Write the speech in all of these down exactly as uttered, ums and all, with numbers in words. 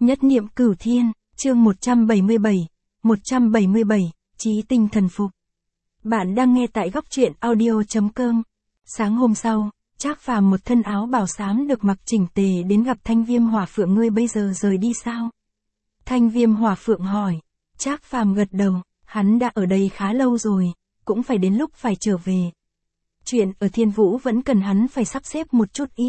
Nhất niệm cửu thiên, chương một trăm bảy mươi bảy, một trăm bảy mươi bảy, chí tinh thần phục. Bạn đang nghe tại góc truyện audio chấm com. Sáng hôm sau, Trác Phàm một thân áo bào xám được mặc chỉnh tề đến gặp Thanh Viêm Hỏa Phượng. Ngươi bây giờ rời đi sao? Thanh Viêm Hỏa Phượng hỏi. Trác Phàm gật đầu, hắn đã ở đây khá lâu rồi, cũng phải đến lúc phải trở về. Chuyện ở Thiên Vũ vẫn cần hắn phải sắp xếp một chút ít.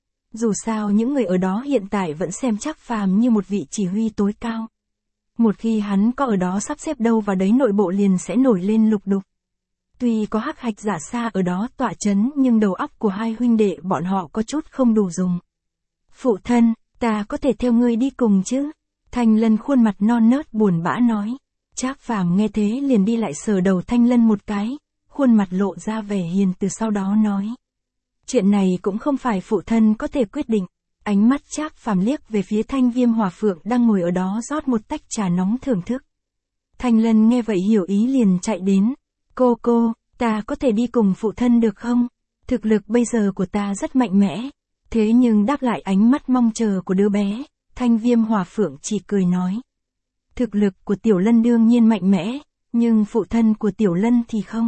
Dù sao những người ở đó hiện tại vẫn xem Trác Phàm như một vị chỉ huy tối cao. Một khi hắn có ở đó sắp xếp đâu vào đấy nội bộ liền sẽ nổi lên lục đục. Tuy có Hắc Hạch Giả Sa ở đó tọa chấn nhưng đầu óc của hai huynh đệ bọn họ có chút không đủ dùng. Phụ thân, ta có thể theo ngươi đi cùng chứ? Thanh Lân khuôn mặt non nớt buồn bã nói. Trác Phàm nghe thế liền đi lại sờ đầu Thanh Lân một cái, khuôn mặt lộ ra vẻ hiền từ sau đó nói. Chuyện này cũng không phải phụ thân có thể quyết định. Ánh mắt Trác Phàm liếc về phía Thanh Viêm Hỏa Phượng đang ngồi ở đó rót một tách trà nóng thưởng thức. Thanh Lân nghe vậy hiểu ý liền chạy đến. Cô cô, ta có thể đi cùng phụ thân được không? Thực lực bây giờ của ta rất mạnh mẽ. Thế nhưng đáp lại ánh mắt mong chờ của đứa bé, Thanh Viêm Hỏa Phượng chỉ cười nói. Thực lực của Tiểu Lân đương nhiên mạnh mẽ, nhưng phụ thân của Tiểu Lân thì không.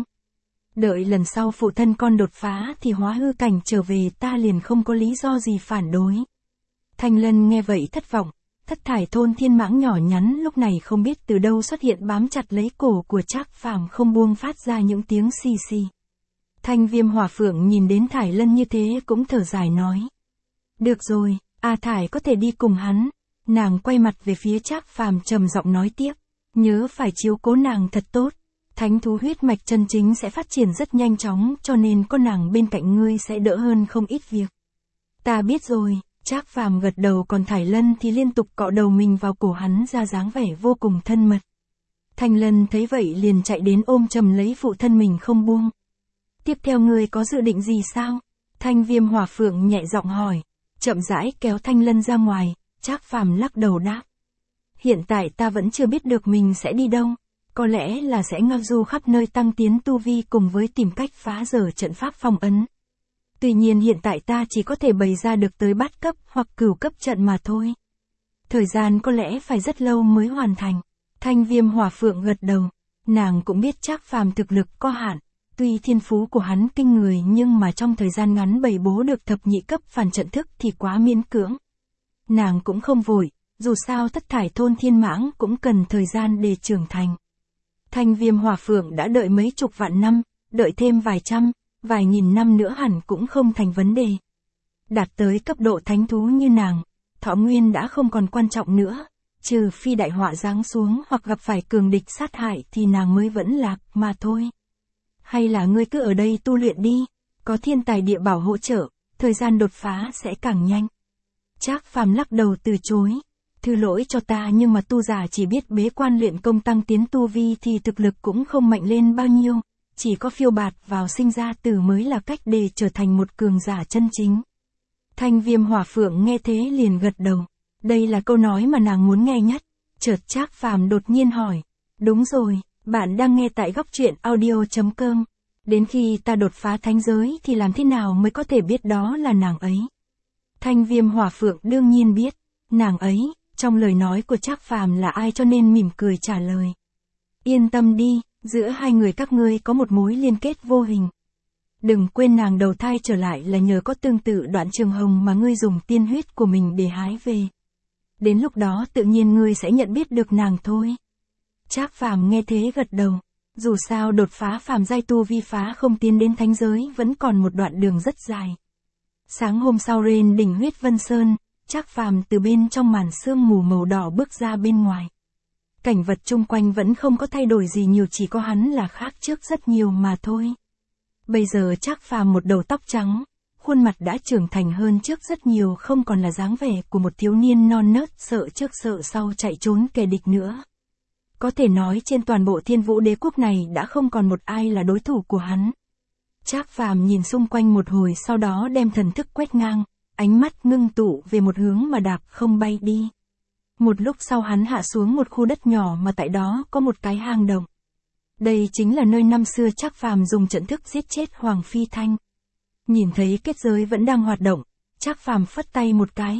Đợi lần sau phụ thân con đột phá thì hóa hư cảnh trở về ta liền không có lý do gì phản đối. Thanh Lân nghe vậy thất vọng, thất thải thôn thiên mãng nhỏ nhắn lúc này không biết từ đâu xuất hiện bám chặt lấy cổ của Trác Phàm không buông phát ra những tiếng xì xì. Thanh Viêm Hỏa Phượng nhìn đến Thải Lân như thế cũng thở dài nói. Được rồi, A Thải có thể đi cùng hắn. Nàng quay mặt về phía Trác Phàm trầm giọng nói tiếp. Nhớ phải chiếu cố nàng thật tốt. Thánh thú huyết mạch chân chính sẽ phát triển rất nhanh chóng cho nên có nàng bên cạnh ngươi sẽ đỡ hơn không ít việc. Ta biết rồi, Trác Phàm gật đầu còn Thải Lân thì liên tục cọ đầu mình vào cổ hắn ra dáng vẻ vô cùng thân mật. Thanh Lân thấy vậy liền chạy đến ôm chầm lấy phụ thân mình không buông. Tiếp theo ngươi có dự định gì sao? Thanh Viêm Hỏa Phượng nhẹ giọng hỏi, chậm rãi kéo Thanh Lân ra ngoài, Trác Phàm lắc đầu đáp. Hiện tại ta vẫn chưa biết được mình sẽ đi đâu. Có lẽ là sẽ ngao du khắp nơi tăng tiến tu vi cùng với tìm cách phá rỡ trận pháp phong ấn. Tuy nhiên hiện tại ta chỉ có thể bày ra được tới bát cấp hoặc cửu cấp trận mà thôi. Thời gian có lẽ phải rất lâu mới hoàn thành. Thanh Viêm Hỏa Phượng gật đầu. Nàng cũng biết Trác Phàm thực lực có hạn. Tuy thiên phú của hắn kinh người nhưng mà trong thời gian ngắn bày bố được thập nhị cấp phản trận thức thì quá miễn cưỡng. Nàng cũng không vội, dù sao thất thải thôn thiên mãng cũng cần thời gian để trưởng thành. Thanh Viêm Hỏa Phượng đã đợi mấy chục vạn năm, đợi thêm vài trăm, vài nghìn năm nữa hẳn cũng không thành vấn đề. Đạt tới cấp độ thánh thú như nàng, thọ nguyên đã không còn quan trọng nữa, trừ phi đại họa giáng xuống hoặc gặp phải cường địch sát hại thì nàng mới vẫn lạc mà thôi. Hay là ngươi cứ ở đây tu luyện đi, có thiên tài địa bảo hỗ trợ, thời gian đột phá sẽ càng nhanh. Trác Phàm lắc đầu từ chối. Thứ lỗi cho ta nhưng mà tu giả chỉ biết bế quan luyện công tăng tiến tu vi thì thực lực cũng không mạnh lên bao nhiêu, chỉ có phiêu bạt vào sinh ra tử mới là cách để trở thành một cường giả chân chính. Thanh Viêm Hỏa Phượng nghe thế liền gật đầu, đây là câu nói mà nàng muốn nghe nhất. Chợt Trác Phàm đột nhiên hỏi, đúng rồi, bạn đang nghe tại góc truyện audio chấm com, đến khi ta đột phá thánh giới thì làm thế nào mới có thể biết đó là nàng ấy? Thanh Viêm Hỏa Phượng đương nhiên biết, nàng ấy. Trong lời nói của Trác Phàm là ai cho nên mỉm cười trả lời. Yên tâm đi, giữa hai người các ngươi có một mối liên kết vô hình. Đừng quên nàng đầu thai trở lại là nhờ có tương tự Đoạn Trường Hồng mà ngươi dùng tiên huyết của mình để hái về. Đến lúc đó tự nhiên ngươi sẽ nhận biết được nàng thôi. Trác Phàm nghe thế gật đầu. Dù sao đột phá phàm giai tu vi phá không tiến đến thánh giới vẫn còn một đoạn đường rất dài. Sáng hôm sau trên đỉnh Huyết Vân Sơn, Trác Phàm từ bên trong màn sương mù màu đỏ bước ra bên ngoài. Cảnh vật chung quanh vẫn không có thay đổi gì nhiều, chỉ có hắn là khác trước rất nhiều mà thôi. Bây giờ Trác Phàm một đầu tóc trắng, khuôn mặt đã trưởng thành hơn trước rất nhiều, không còn là dáng vẻ của một thiếu niên non nớt sợ trước sợ sau chạy trốn kẻ địch nữa. Có thể nói trên toàn bộ Thiên Vũ Đế quốc này đã không còn một ai là đối thủ của hắn. Trác Phàm nhìn xung quanh một hồi sau đó đem thần thức quét ngang. Ánh mắt ngưng tụ về một hướng mà đạp không bay đi. Một lúc sau hắn hạ xuống một khu đất nhỏ mà tại đó có một cái hang động. Đây chính là nơi năm xưa Trác Phàm dùng trận thức giết chết Hoàng Phi Thanh. Nhìn thấy kết giới vẫn đang hoạt động, Trác Phàm phất tay một cái,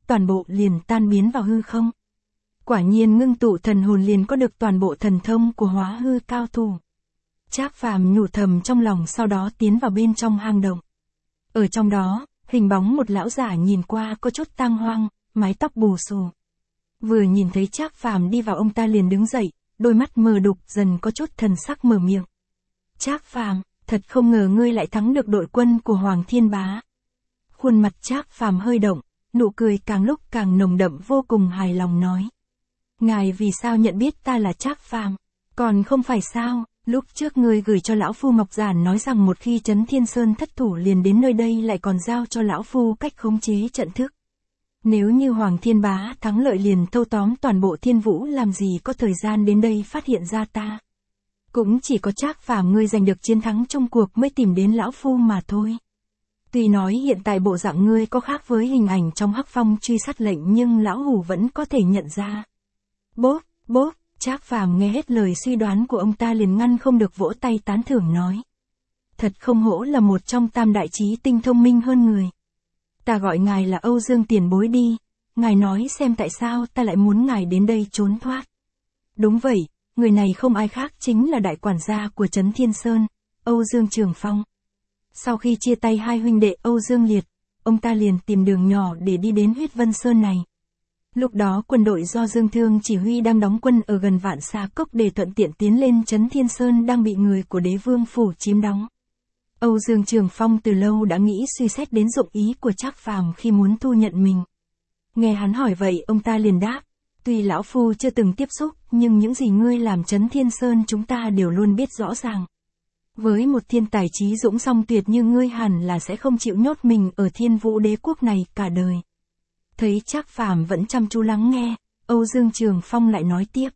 toàn bộ liền tan biến vào hư không. Quả nhiên ngưng tụ thần hồn liền có được toàn bộ thần thông của hóa hư cao thủ. Trác Phàm nhủ thầm trong lòng, sau đó tiến vào bên trong hang động. Ở trong đó, hình bóng một lão giả nhìn qua có chút tang hoang, mái tóc bù xù. Vừa nhìn thấy Trác Phàm đi vào, ông ta liền đứng dậy, đôi mắt mờ đục dần có chút thần sắc, mở miệng. Trác Phàm, thật không ngờ ngươi lại thắng được đội quân của Hoàng Thiên Bá. Khuôn mặt Trác Phàm hơi động, nụ cười càng lúc càng nồng đậm, vô cùng hài lòng nói. Ngài vì sao nhận biết ta là Trác Phàm? Còn không phải sao, lúc trước ngươi gửi cho lão phu ngọc giản nói rằng một khi Trấn Thiên Sơn thất thủ liền đến nơi đây, lại còn giao cho lão phu cách khống chế trận thức. Nếu như Hoàng Thiên Bá thắng lợi liền thâu tóm toàn bộ Thiên Vũ, làm gì có thời gian đến đây phát hiện ra ta. Cũng chỉ có Trác Phàm ngươi giành được chiến thắng trong cuộc mới tìm đến lão phu mà thôi. Tuy nói hiện tại bộ dạng ngươi có khác với hình ảnh trong Hắc Phong truy sát lệnh, nhưng lão hủ vẫn có thể nhận ra. Bốp, bốp, Trác Phàm nghe hết lời suy đoán của ông ta liền ngăn không được vỗ tay tán thưởng nói. Thật không hổ là một trong tam đại trí tinh thông minh hơn người. Ta gọi ngài là Âu Dương tiền bối đi, ngài nói xem tại sao ta lại muốn ngài đến đây trốn thoát. Đúng vậy, người này không ai khác chính là đại quản gia của Trấn Thiên Sơn, Âu Dương Trường Phong. Sau khi chia tay hai huynh đệ Âu Dương Liệt, ông ta liền tìm đường nhỏ để đi đến Huyết Vân Sơn này. Lúc đó quân đội do Dương Thương chỉ huy đang đóng quân ở gần Vạn Xà Cốc để thuận tiện tiến lên Trấn Thiên Sơn đang bị người của Đế Vương phủ chiếm đóng. Âu Dương Trường Phong từ lâu đã nghĩ suy xét đến dụng ý của Trác Phàm khi muốn thu nhận mình. Nghe hắn hỏi vậy, ông ta liền đáp, tuy lão phu chưa từng tiếp xúc, nhưng những gì ngươi làm Trấn Thiên Sơn chúng ta đều luôn biết rõ ràng. Với một thiên tài trí dũng song tuyệt như ngươi hẳn là sẽ không chịu nhốt mình ở Thiên Vũ Đế quốc này cả đời. Thấy Trác Phàm vẫn chăm chú lắng nghe, Âu Dương Trường Phong lại nói tiếp.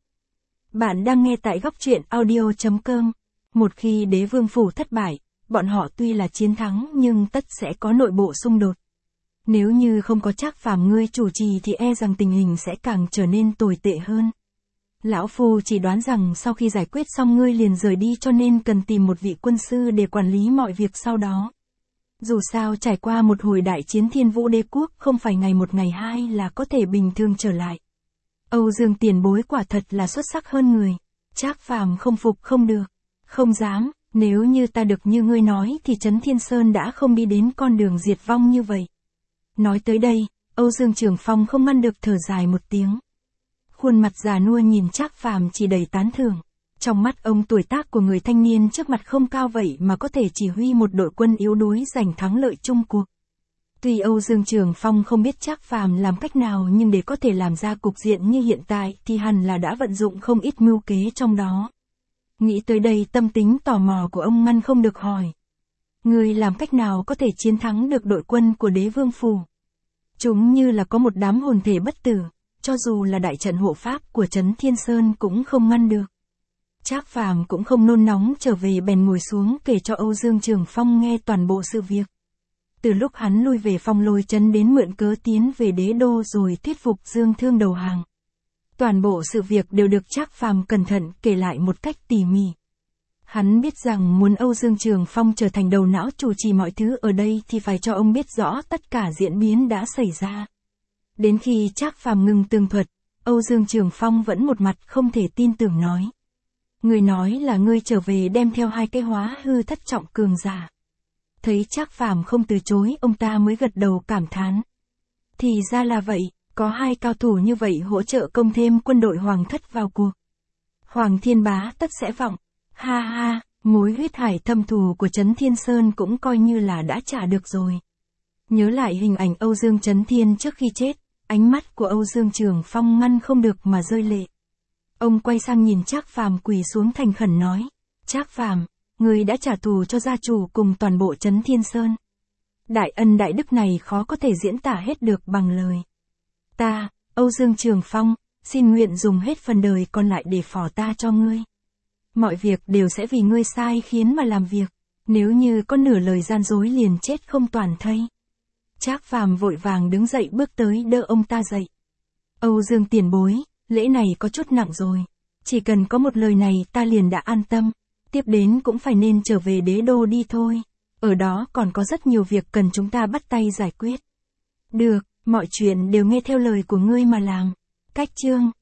Bạn đang nghe tại góc truyện audio chấm com. Một khi Đế Vương phủ thất bại, bọn họ tuy là chiến thắng nhưng tất sẽ có nội bộ xung đột. Nếu như không có Trác Phàm ngươi chủ trì thì e rằng tình hình sẽ càng trở nên tồi tệ hơn. Lão phu chỉ đoán rằng sau khi giải quyết xong ngươi liền rời đi, cho nên cần tìm một vị quân sư để quản lý mọi việc sau đó. Dù sao trải qua một hồi đại chiến Thiên Vũ Đế quốc không phải ngày một ngày hai là có thể bình thường trở lại. Âu Dương tiền bối quả thật là xuất sắc hơn người. Trác Phàm không phục không được. Không dám, nếu như ta được như ngươi nói thì Trấn Thiên Sơn đã không đi đến con đường diệt vong như vậy. Nói tới đây, Âu Dương Trường Phong không ngăn được thở dài một tiếng. Khuôn mặt già nua nhìn Trác Phàm chỉ đầy tán thưởng. Trong mắt ông tuổi tác của người thanh niên trước mặt không cao vậy mà có thể chỉ huy một đội quân yếu đuối giành thắng lợi chung cuộc. Tuy Âu Dương Trường Phong không biết Trác Phàm làm cách nào, nhưng để có thể làm ra cục diện như hiện tại thì hẳn là đã vận dụng không ít mưu kế trong đó. Nghĩ tới đây, tâm tính tò mò của ông ngăn không được hỏi. Người làm cách nào có thể chiến thắng được đội quân của Đế Vương phủ? Chúng như là có một đám hồn thể bất tử, cho dù là đại trận hộ pháp của Trấn Thiên Sơn cũng không ngăn được. Trác Phàm cũng không nôn nóng trở về, bèn ngồi xuống kể cho Âu Dương Trường Phong nghe toàn bộ sự việc. Từ lúc hắn lui về Phong Lôi Trấn đến mượn cớ tiến về Đế Đô rồi thuyết phục Dương Thương đầu hàng. Toàn bộ sự việc đều được Trác Phàm cẩn thận kể lại một cách tỉ mỉ. Hắn biết rằng muốn Âu Dương Trường Phong trở thành đầu não chủ trì mọi thứ ở đây thì phải cho ông biết rõ tất cả diễn biến đã xảy ra. Đến khi Trác Phàm ngừng tường thuật, Âu Dương Trường Phong vẫn một mặt không thể tin tưởng nói. Ngươi nói là ngươi trở về đem theo hai cái hóa hư thất trọng cường giả. Thấy Trác Phàm không từ chối, ông ta mới gật đầu cảm thán. Thì ra là vậy, có hai cao thủ như vậy hỗ trợ công thêm quân đội Hoàng thất vào cuộc. Hoàng Thiên Bá tất sẽ vọng. Ha ha, mối huyết hải thâm thù của Trấn Thiên Sơn cũng coi như là đã trả được rồi. Nhớ lại hình ảnh Âu Dương Trấn Thiên trước khi chết, ánh mắt của Âu Dương Trường Phong ngăn không được mà rơi lệ. Ông quay sang nhìn Trác Phàm quỳ xuống thành khẩn nói. Trác Phàm, người đã trả thù cho gia chủ cùng toàn bộ Trấn Thiên Sơn. Đại ân đại đức này khó có thể diễn tả hết được bằng lời. Ta, Âu Dương Trường Phong, xin nguyện dùng hết phần đời còn lại để phò ta cho ngươi. Mọi việc đều sẽ vì ngươi sai khiến mà làm việc. Nếu như có nửa lời gian dối liền chết không toàn thây. Trác Phàm vội vàng đứng dậy bước tới đỡ ông ta dậy. Âu Dương tiền bối, lễ này có chút nặng rồi. Chỉ cần có một lời này ta liền đã an tâm. Tiếp đến cũng phải nên trở về Đế Đô đi thôi. Ở đó còn có rất nhiều việc cần chúng ta bắt tay giải quyết. Được, Mọi chuyện đều nghe theo lời của ngươi mà làm. Cách chương